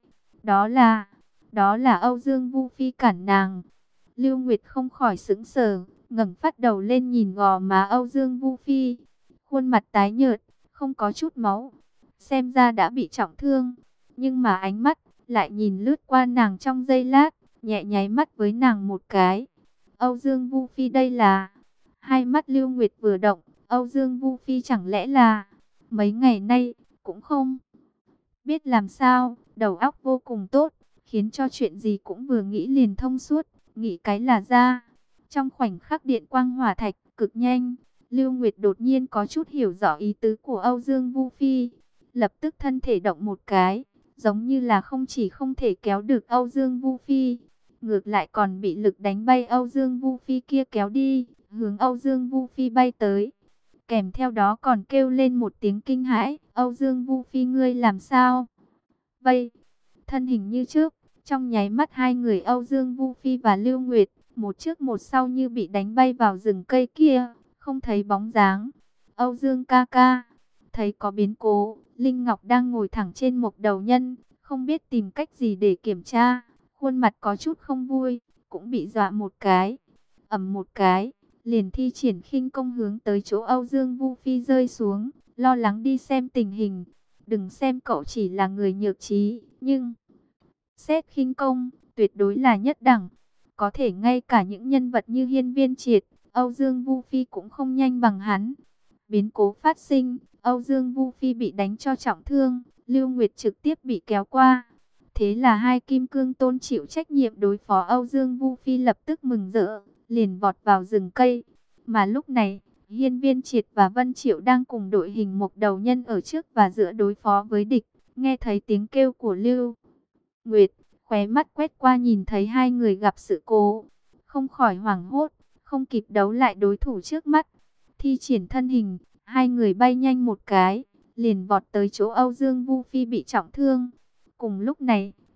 Đó là Âu Dương Vu Phi cản nàng. Lưu Nguyệt không khỏi sững sờ, ngẩng phát đầu lên nhìn gò má Âu Dương Vu Phi. Khuôn mặt tái nhợt, không có chút máu, xem ra đã bị trọng thương. Nhưng mà ánh mắt lại nhìn lướt qua nàng trong giây lát, nhẹ nháy mắt với nàng một cái. Âu Dương Vu Phi đây là... Hai mắt Lưu Nguyệt vừa động, Âu Dương Vu Phi chẳng lẽ là... Mấy ngày nay, cũng không biết làm sao, đầu óc vô cùng tốt, khiến cho chuyện gì cũng vừa nghĩ liền thông suốt, nghĩ cái là ra. Trong khoảnh khắc điện quang hỏa thạch, cực nhanh, Lưu Nguyệt đột nhiên có chút hiểu rõ ý tứ của Âu Dương Vu Phi. Lập tức thân thể động một cái, giống như là không chỉ không thể kéo được Âu Dương Vu Phi, ngược lại còn bị lực đánh bay Âu Dương Vu Phi kia kéo đi, hướng Âu Dương Vu Phi bay tới. Kèm theo đó còn kêu lên một tiếng kinh hãi, Âu Dương Vu Phi ngươi làm sao? Vậy, thân hình như trước, trong nháy mắt hai người Âu Dương Vu Phi và Lưu Nguyệt, một trước một sau như bị đánh bay vào rừng cây kia, không thấy bóng dáng. Âu Dương ca ca, thấy có biến cố, Linh Ngọc đang ngồi thẳng trên Mộc Đầu Nhân, không biết tìm cách gì để kiểm tra, khuôn mặt có chút không vui, cũng bị dọa một cái, ầm một cái, liền thi triển khinh công hướng tới chỗ Âu Dương Vu Phi rơi xuống, lo lắng đi xem tình hình. Đừng xem cậu chỉ là người nhược trí, nhưng xét khinh công, tuyệt đối là nhất đẳng. Có thể ngay cả những nhân vật như Hiên Viên Triệt, Âu Dương Vu Phi cũng không nhanh bằng hắn. Biến cố phát sinh, Âu Dương Vu Phi bị đánh cho trọng thương, Lưu Nguyệt trực tiếp bị kéo qua. Thế là hai Kim Cương Tôn chịu trách nhiệm đối phó Âu Dương Vu Phi lập tức mừng rỡ, liền vọt vào rừng cây. Mà lúc này, Hiên Viên Triệt và Vân Triệu đang cùng đội hình Mộc Đầu Nhân ở trước và giữa đối phó với địch. Nghe thấy tiếng kêu của Lưu Nguyệt, khóe mắt quét qua nhìn thấy hai người gặp sự cố, không khỏi hoảng hốt, không kịp đấu lại đối thủ trước mắt. Thi triển thân hình, hai người bay nhanh một cái, liền vọt tới chỗ Âu Dương Vu Phi bị trọng thương. Cùng lúc này,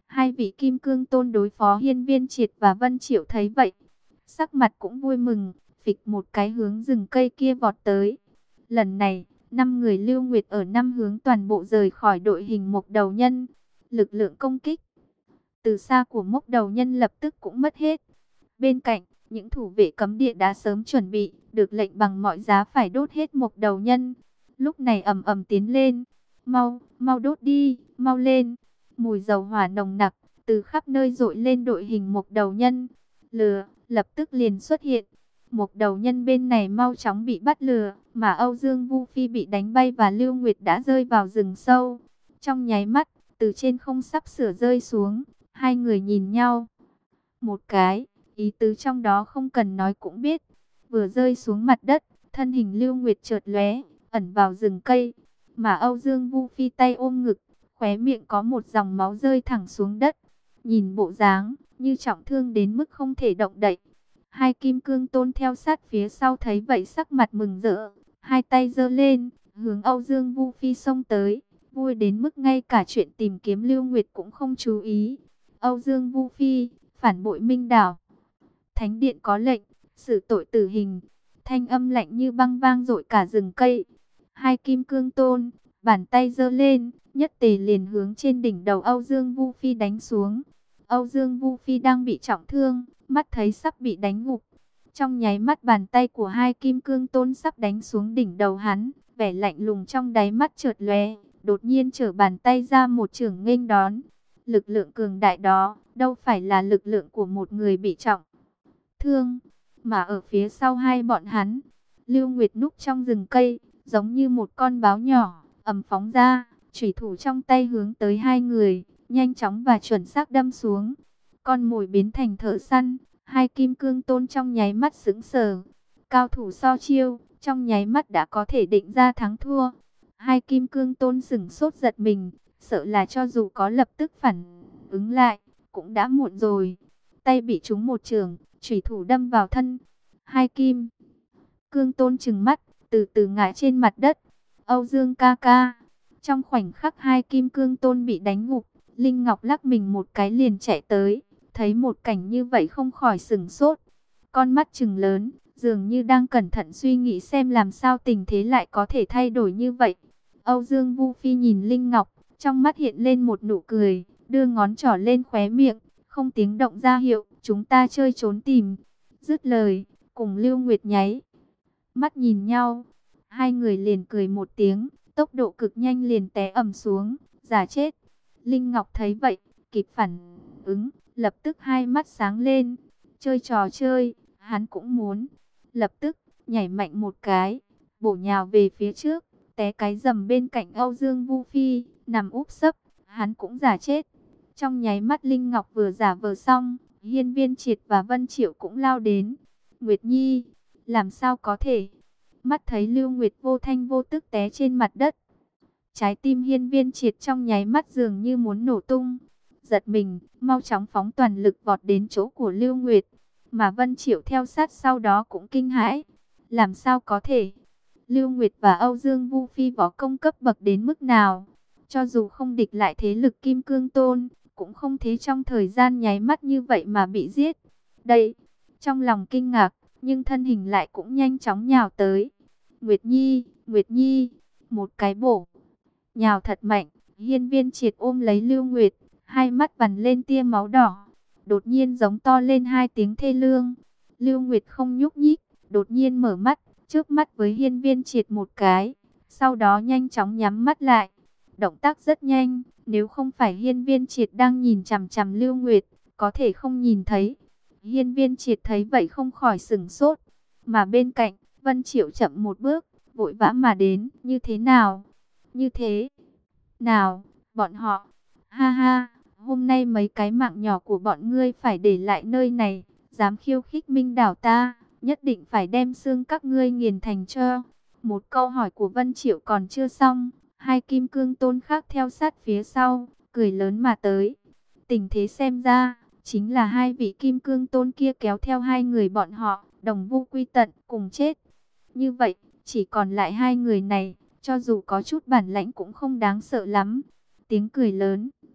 Hai vị kim cương tôn đối phó Hiên Viên Triệt và Vân Triệu thấy vậy, sắc mặt cũng vui mừng, phịch một cái hướng rừng cây kia vọt tới. Lần này, 5 người Lưu Nguyệt ở 5 hướng toàn bộ rời khỏi đội hình Mộc Đầu Nhân. Lực lượng công kích từ xa của Mộc Đầu Nhân lập tức cũng mất hết. Bên cạnh, những thủ vệ cấm địa đã sớm chuẩn bị, được lệnh bằng mọi giá phải đốt hết Mộc Đầu Nhân. Lúc này ầm ầm tiến lên, mau, mau đốt đi, mau lên. Mùi dầu hỏa nồng nặc từ khắp nơi dội lên đội hình Mộc Đầu Nhân. Lửa lập tức liền xuất hiện. Mộc Đầu Nhân bên này mau chóng bị bắt lừa, mà Âu Dương Vu Phi bị đánh bay và Lưu Nguyệt đã rơi vào rừng sâu. Trong nháy mắt, từ trên không sắp sửa rơi xuống, hai người nhìn nhau. Một cái, ý tứ trong đó không cần nói cũng biết. Vừa rơi xuống mặt đất, thân hình Lưu Nguyệt chợt lóe, ẩn vào rừng cây, mà Âu Dương Vu Phi tay ôm ngực, khóe miệng có một dòng máu rơi thẳng xuống đất. Nhìn bộ dáng như trọng thương đến mức không thể động đậy. Hai kim cương tôn theo sát phía sau thấy vậy sắc mặt mừng rỡ, hai tay giơ lên, hướng Âu Dương Vu Phi xông tới, vui đến mức ngay cả chuyện tìm kiếm Lưu Nguyệt cũng không chú ý. Âu Dương Vu Phi, phản bội Minh Đảo. Thánh điện có lệnh, xử tội tử hình. Thanh âm lạnh như băng vang dội cả rừng cây. Hai kim cương tôn, bàn tay giơ lên, nhất tề liền hướng trên đỉnh đầu Âu Dương Vu Phi đánh xuống. Âu Dương Vu Phi đang bị trọng thương, mắt thấy sắp bị đánh gục. Trong nháy mắt bàn tay của hai kim cương tôn sắp đánh xuống đỉnh đầu hắn, vẻ lạnh lùng trong đáy mắt chợt lóe, đột nhiên trở bàn tay ra một chưởng nghênh đón. Lực lượng cường đại đó, đâu phải là lực lượng của một người bị trọng thương, mà ở phía sau hai bọn hắn, Lưu Nguyệt núp trong rừng cây, giống như một con báo nhỏ, ầm phóng ra, chủy thủ trong tay hướng tới hai người, nhanh chóng và chuẩn xác đâm xuống. Con mồi biến thành thợ săn, hai kim cương tôn trong nháy mắt sững sờ. Cao thủ so chiêu, trong nháy mắt đã có thể định ra thắng thua. Hai kim cương tôn sửng sốt giật mình, sợ là cho dù có lập tức phản ứng lại, cũng đã muộn rồi. Tay bị trúng một chưởng, chủy thủ đâm vào thân. Hai kim cương tôn trừng mắt, từ từ ngã trên mặt đất. Âu Dương ca ca. Trong khoảnh khắc hai kim cương tôn bị đánh gục, Linh Ngọc lắc mình một cái liền chạy tới, thấy một cảnh như vậy không khỏi sửng sốt. Con mắt trừng lớn, dường như đang cẩn thận suy nghĩ xem làm sao tình thế lại có thể thay đổi như vậy. Âu Dương Vu Phi nhìn Linh Ngọc, trong mắt hiện lên một nụ cười, đưa ngón trỏ lên khóe miệng, không tiếng động ra hiệu, chúng ta chơi trốn tìm. Dứt lời, cùng Lưu Nguyệt nháy mắt nhìn nhau, hai người liền cười một tiếng, tốc độ cực nhanh liền té ầm xuống, giả chết. Linh Ngọc thấy vậy, kịp phản ứng, lập tức hai mắt sáng lên, chơi trò chơi, hắn cũng muốn. Lập tức, nhảy mạnh một cái, bổ nhào về phía trước, té cái rầm bên cạnh Âu Dương Vu Phi, nằm úp sấp, hắn cũng giả chết. Trong nháy mắt Linh Ngọc vừa giả vờ xong, Hiên Viên Triệt và Vân Triệu cũng lao đến. Nguyệt Nhi, làm sao có thể? Mắt thấy Lưu Nguyệt vô thanh vô tức té trên mặt đất. Trái tim Hiên Viên Triệt trong nháy mắt dường như muốn nổ tung. Giật mình, mau chóng phóng toàn lực vọt đến chỗ của Lưu Nguyệt. Mà Vân Triệu theo sát sau đó cũng kinh hãi. Làm sao có thể? Lưu Nguyệt và Âu Dương Vu Phi võ công cấp bậc đến mức nào? Cho dù không địch lại thế lực Kim Cương Tôn, cũng không thế trong thời gian nháy mắt như vậy mà bị giết. Đây, trong lòng kinh ngạc, nhưng thân hình lại cũng nhanh chóng nhào tới. Nguyệt Nhi, Nguyệt Nhi, một cái bổ. Nhào thật mạnh, Hiên Viên Triệt ôm lấy Lưu Nguyệt, hai mắt vằn lên tia máu đỏ. Đột nhiên giống to lên hai tiếng thê lương. Lưu Nguyệt không nhúc nhích, đột nhiên mở mắt, trước mắt với Hiên Viên Triệt một cái. Sau đó nhanh chóng nhắm mắt lại. Động tác rất nhanh, nếu không phải Hiên Viên Triệt đang nhìn chằm chằm Lưu Nguyệt, có thể không nhìn thấy. Hiên Viên Triệt thấy vậy không khỏi sửng sốt. Mà bên cạnh, Vân Triệu chậm một bước, vội vã mà đến. Như thế nào? Như thế nào, bọn họ? Ha ha, hôm nay mấy cái mạng nhỏ của bọn ngươi phải để lại nơi này. Dám khiêu khích Minh Đảo ta, nhất định phải đem xương các ngươi nghiền thành tro. Một câu hỏi của Vân Triệu còn chưa xong, hai kim cương tôn khác theo sát phía sau, cười lớn mà tới. Tình thế xem ra, chính là hai vị kim cương tôn kia kéo theo hai người bọn họ, đồng vu quy tận, cùng chết. Như vậy, chỉ còn lại hai người này, cho dù có chút bản lãnh cũng không đáng sợ lắm. Tiếng cười lớn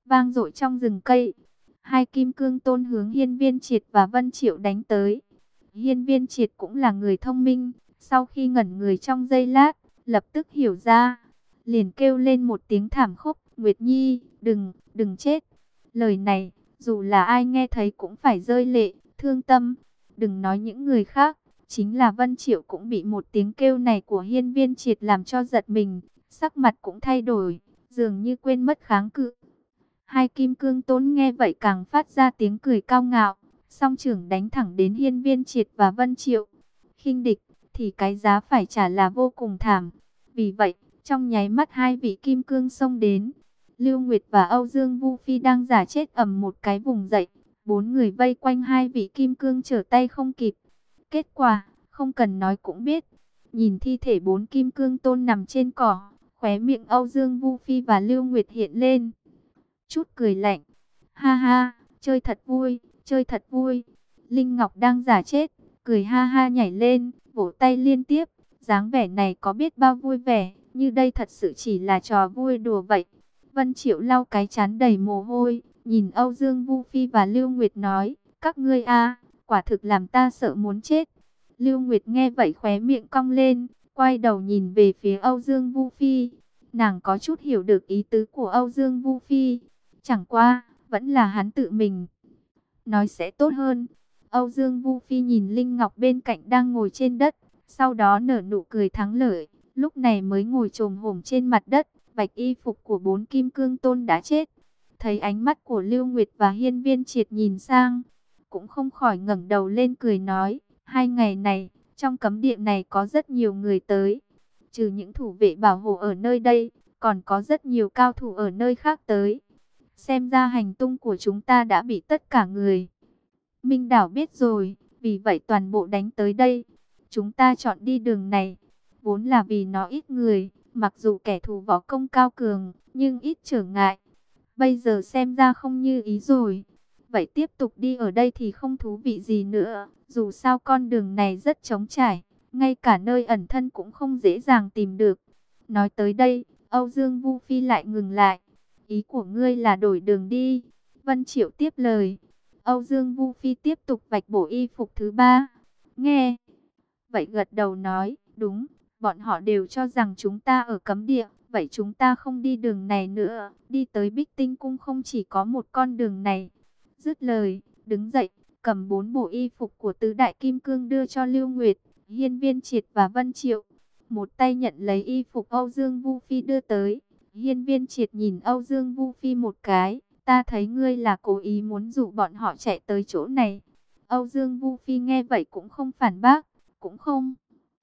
vang dội trong rừng cây. Hai kim cương tôn hướng Hiên Viên Triệt và Vân Triệu đánh tới. Hiên Viên Triệt cũng là người thông minh, sau khi ngẩn người trong giây lát, lập tức hiểu ra, liền kêu lên một tiếng thảm khốc, Nguyệt Nhi, đừng chết. Lời này, dù là ai nghe thấy cũng phải rơi lệ, thương tâm. Đừng nói những người khác, chính là Vân Triệu cũng bị một tiếng kêu này của Hiên Viên Triệt làm cho giật mình, sắc mặt cũng thay đổi, dường như quên mất kháng cự. Hai kim cương tôn nghe vậy càng phát ra tiếng cười cao ngạo, song trưởng đánh thẳng đến Hiên Viên Triệt và Vân Triệu. Khinh địch, thì cái giá phải trả là vô cùng thảm. Vì vậy, trong nháy mắt hai vị kim cương xông đến. Lưu Nguyệt và Âu Dương Vu Phi đang giả chết ầm một cái vùng dậy. Bốn người vây quanh hai vị kim cương trở tay không kịp. Kết quả, không cần nói cũng biết. Nhìn thi thể bốn kim cương tôn nằm trên cỏ, khóe miệng Âu Dương Vu Phi và Lưu Nguyệt hiện lên chút cười lạnh. Ha ha, chơi thật vui, chơi thật vui. Linh Ngọc đang giả chết, cười ha ha nhảy lên, vỗ tay liên tiếp. Dáng vẻ này có biết bao vui vẻ, như đây thật sự chỉ là trò vui đùa vậy. Vân Triệu lau cái trán đầy mồ hôi, nhìn Âu Dương Vu Phi và Lưu Nguyệt nói, các ngươi a, quả thực làm ta sợ muốn chết. Lưu Nguyệt nghe vậy khóe miệng cong lên, quay đầu nhìn về phía Âu Dương Vu Phi. Nàng có chút hiểu được ý tứ của Âu Dương Vu Phi. Chẳng qua, vẫn là hắn tự mình nói sẽ tốt hơn. Âu Dương Vu Phi nhìn Linh Ngọc bên cạnh đang ngồi trên đất, sau đó nở nụ cười thắng lợi, lúc này mới ngồi chồm hổm trên mặt đất, bạch y phục của bốn kim cương tôn đã chết. Thấy ánh mắt của Lưu Nguyệt và Hiên Viên Triệt nhìn sang, cũng không khỏi ngẩng đầu lên cười nói, hai ngày này, trong cấm địa này có rất nhiều người tới. Trừ những thủ vệ bảo hộ ở nơi đây, còn có rất nhiều cao thủ ở nơi khác tới. Xem ra hành tung của chúng ta đã bị tất cả người Minh Đảo biết rồi, vì vậy toàn bộ đánh tới đây. Chúng ta chọn đi đường này, vốn là vì nó ít người, mặc dù kẻ thù võ công cao cường, nhưng ít trở ngại. Bây giờ xem ra không như ý rồi. Vậy tiếp tục đi ở đây thì không thú vị gì nữa, dù sao con đường này rất trống trải, ngay cả nơi ẩn thân cũng không dễ dàng tìm được. Nói tới đây, Âu Dương Vu Phi lại ngừng lại. Ý của ngươi là đổi đường đi. Vân Triệu tiếp lời. Âu Dương Vu Phi tiếp tục vạch bổ y phục thứ ba. Nghe vậy gật đầu nói, đúng, bọn họ đều cho rằng chúng ta ở cấm địa, vậy chúng ta không đi đường này nữa, đi tới Bích Tinh Cung không chỉ có một con đường này. Dứt lời, đứng dậy, cầm 4 bộ y phục của tứ đại kim cương đưa cho Lưu Nguyệt, Hiên Viên Triệt và Vân Triệu. Một tay nhận lấy y phục Âu Dương Vu Phi đưa tới. Hiên Viên Triệt nhìn Âu Dương Vu Phi một cái, ta thấy ngươi là cố ý muốn dụ bọn họ chạy tới chỗ này. Âu Dương Vu Phi nghe vậy cũng không phản bác, cũng không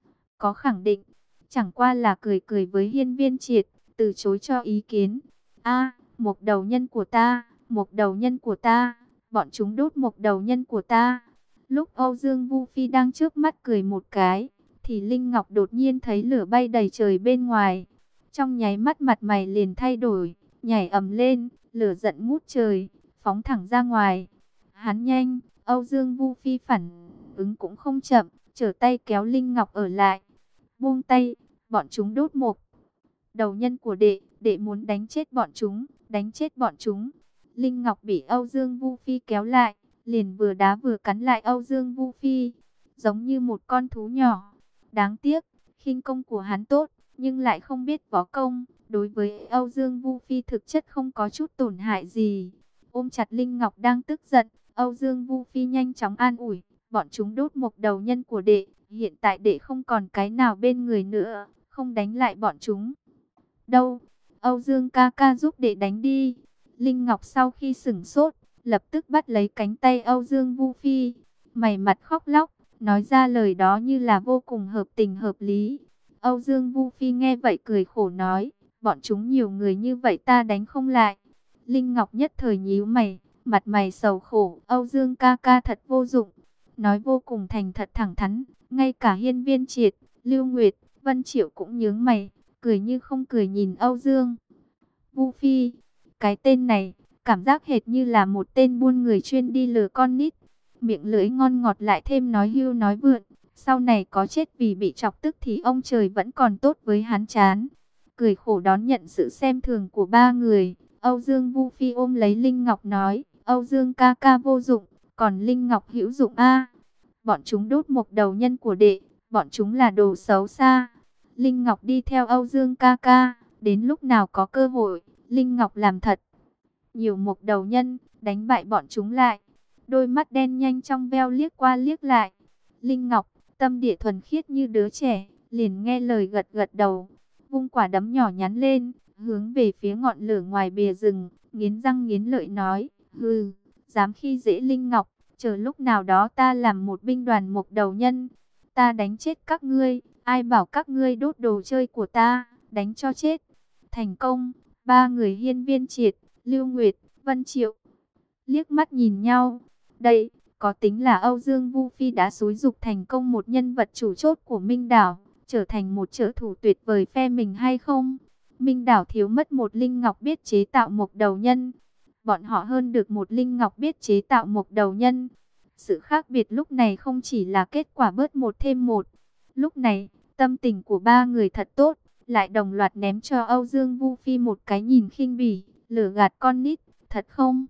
có khẳng định, chẳng qua là cười cười với Hiên Viên Triệt, từ chối cho ý kiến. A, mộc đầu nhân của ta, mộc đầu nhân của ta, bọn chúng đốt mộc đầu nhân của ta. Lúc Âu Dương Vu Phi đang trước mắt cười một cái, thì Linh Ngọc đột nhiên thấy lửa bay đầy trời bên ngoài. Trong nháy mắt mặt mày liền thay đổi, nhảy ầm lên, lửa giận ngút trời, phóng thẳng ra ngoài. Hắn nhanh, Âu Dương Vu Phi phản ứng cũng không chậm, trở tay kéo Linh Ngọc ở lại. Buông tay, bọn chúng đốt mộc đầu nhân của đệ, đệ muốn đánh chết bọn chúng, đánh chết bọn chúng. Linh Ngọc bị Âu Dương Vu Phi kéo lại, liền vừa đá vừa cắn lại Âu Dương Vu Phi, giống như một con thú nhỏ. Đáng tiếc, khinh công của hắn tốt, nhưng lại không biết võ công, đối với Âu Dương Vu Phi thực chất không có chút tổn hại gì. Ôm chặt Linh Ngọc đang tức giận, Âu Dương Vu Phi nhanh chóng an ủi, bọn chúng đốt mộc đầu nhân của đệ, hiện tại đệ không còn cái nào bên người nữa, không đánh lại bọn chúng. Đâu, Âu Dương ca ca giúp đệ đánh đi. Linh Ngọc sau khi sửng sốt, lập tức bắt lấy cánh tay Âu Dương Vu Phi, mày mặt khóc lóc, nói ra lời đó như là vô cùng hợp tình hợp lý. Âu Dương Vu Phi nghe vậy cười khổ nói, bọn chúng nhiều người như vậy ta đánh không lại. Linh Ngọc nhất thời nhíu mày, mặt mày sầu khổ, Âu Dương ca ca thật vô dụng. Nói vô cùng thành thật thẳng thắn, ngay cả Hiên Viên Triệt, Lưu Nguyệt, Vân Triệu cũng nhướng mày, cười như không cười nhìn Âu Dương Vu Phi. Cái tên này, cảm giác hệt như là một tên buôn người chuyên đi lừa con nít. Miệng lưỡi ngon ngọt lại thêm nói hưu nói vượn. Sau này có chết vì bị chọc tức thì ông trời vẫn còn tốt với hắn chán. Cười khổ đón nhận sự xem thường của ba người. Âu Dương Vu Phi ôm lấy Linh Ngọc nói, Âu Dương ca ca vô dụng, còn Linh Ngọc hữu dụng a. Bọn chúng đốt mộc đầu nhân của đệ, bọn chúng là đồ xấu xa. Linh Ngọc đi theo Âu Dương ca ca, đến lúc nào có cơ hội, Linh Ngọc làm thật nhiều mộc đầu nhân, đánh bại bọn chúng lại. Đôi mắt đen nhanh trong veo liếc qua liếc lại. Linh Ngọc, tâm địa thuần khiết như đứa trẻ, liền nghe lời gật gật đầu. Vung quả đấm nhỏ nhắn lên, hướng về phía ngọn lửa ngoài bìa rừng, nghiến răng nghiến lợi nói, hừ, dám khi dễ Linh Ngọc, chờ lúc nào đó ta làm một binh đoàn mộc đầu nhân, ta đánh chết các ngươi, ai bảo các ngươi đốt đồ chơi của ta, đánh cho chết. Thành công, ba người Hiên Viên Triệt, Lưu Nguyệt, Vân Triệu liếc mắt nhìn nhau. Đây, có tính là Âu Dương Vu Phi đã xúi dục thành công một nhân vật chủ chốt của Minh Đảo, trở thành một trợ thủ tuyệt vời phe mình hay không? Minh Đảo thiếu mất một Linh Ngọc biết chế tạo mộc đầu nhân. Bọn họ hơn được một Linh Ngọc biết chế tạo mộc đầu nhân. Sự khác biệt lúc này không chỉ là kết quả bớt một thêm một. Lúc này, tâm tình của ba người thật tốt, lại đồng loạt ném cho Âu Dương Vu Phi một cái nhìn khinh bỉ, lừa gạt con nít, thật không?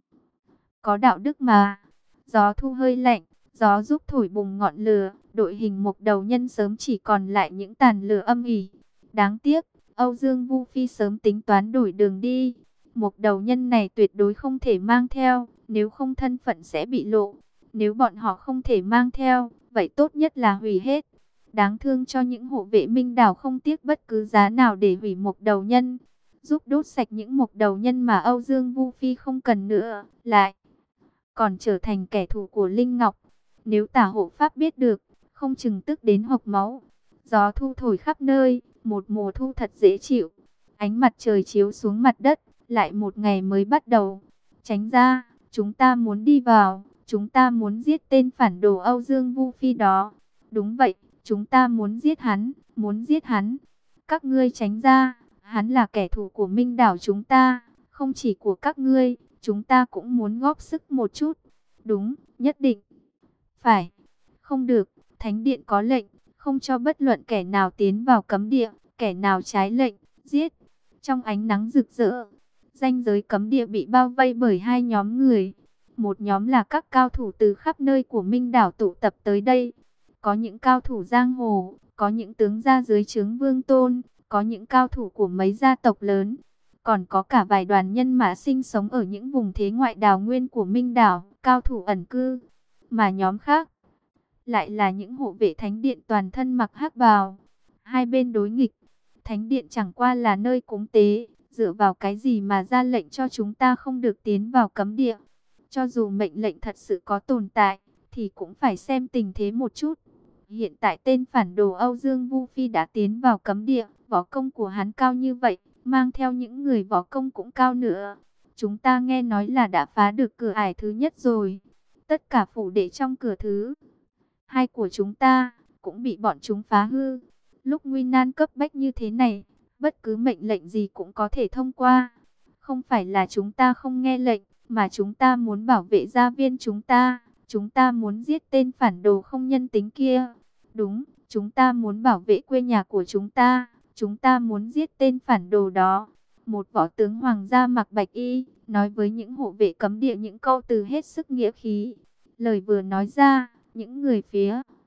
Có đạo đức mà. Gió thu hơi lạnh, gió giúp thổi bùng ngọn lửa, đội hình mộc đầu nhân sớm chỉ còn lại những tàn lửa âm ỉ. Đáng tiếc, Âu Dương Vu Phi sớm tính toán đổi đường đi. Mộc đầu nhân này tuyệt đối không thể mang theo, nếu không thân phận sẽ bị lộ. Nếu bọn họ không thể mang theo, vậy tốt nhất là hủy hết. Đáng thương cho những hộ vệ Minh Đảo không tiếc bất cứ giá nào để hủy mộc đầu nhân, giúp đốt sạch những mộc đầu nhân mà Âu Dương Vu Phi không cần nữa, lại còn trở thành kẻ thù của Linh Ngọc. Nếu Tả hộ pháp biết được, không chừng tức đến hộc máu. Gió thu thổi khắp nơi, một mùa thu thật dễ chịu. Ánh mặt trời chiếu xuống mặt đất, lại một ngày mới bắt đầu. Tránh ra, chúng ta muốn đi vào, chúng ta muốn giết tên phản đồ Âu Dương Vu Phi đó. Đúng vậy, chúng ta muốn giết hắn, muốn giết hắn. Các ngươi tránh ra, hắn là kẻ thù của Minh Đảo chúng ta, không chỉ của các ngươi, chúng ta cũng muốn góp sức một chút. Đúng, nhất định. Phải, không được, Thánh Điện có lệnh, không cho bất luận kẻ nào tiến vào cấm địa, kẻ nào trái lệnh, giết. Trong ánh nắng rực rỡ, ranh giới cấm địa bị bao vây bởi hai nhóm người. Một nhóm là các cao thủ từ khắp nơi của Minh Đảo tụ tập tới đây. Có những cao thủ giang hồ, có những tướng gia dưới trướng Vương Tôn, có những cao thủ của mấy gia tộc lớn. Còn có cả vài đoàn nhân mã sinh sống ở những vùng thế ngoại đào nguyên của Minh Đảo, cao thủ ẩn cư. Mà nhóm khác lại là những hộ vệ Thánh Điện toàn thân mặc hắc bào. Hai bên đối nghịch. Thánh Điện chẳng qua là nơi cúng tế, dựa vào cái gì mà ra lệnh cho chúng ta không được tiến vào cấm địa. Cho dù mệnh lệnh thật sự có tồn tại, thì cũng phải xem tình thế một chút. Hiện tại tên phản đồ Âu Dương Vu Phi đã tiến vào cấm địa, võ công của hắn cao như vậy, mang theo những người võ công cũng cao nữa. Chúng ta nghe nói là đã phá được cửa ải thứ nhất rồi. Tất cả phủ đệ trong cửa thứ hai của chúng ta cũng bị bọn chúng phá hư. Lúc nguy nan cấp bách như thế này, bất cứ mệnh lệnh gì cũng có thể thông qua. Không phải là chúng ta không nghe lệnh, mà chúng ta muốn bảo vệ gia viên chúng ta. Chúng ta muốn giết tên phản đồ không nhân tính kia. Đúng, chúng ta muốn bảo vệ quê nhà của chúng ta. Chúng ta muốn giết tên phản đồ đó. Một võ tướng hoàng gia mặc bạch y, nói với những hộ vệ cấm địa những câu từ hết sức nghĩa khí. Lời vừa nói ra, những người phía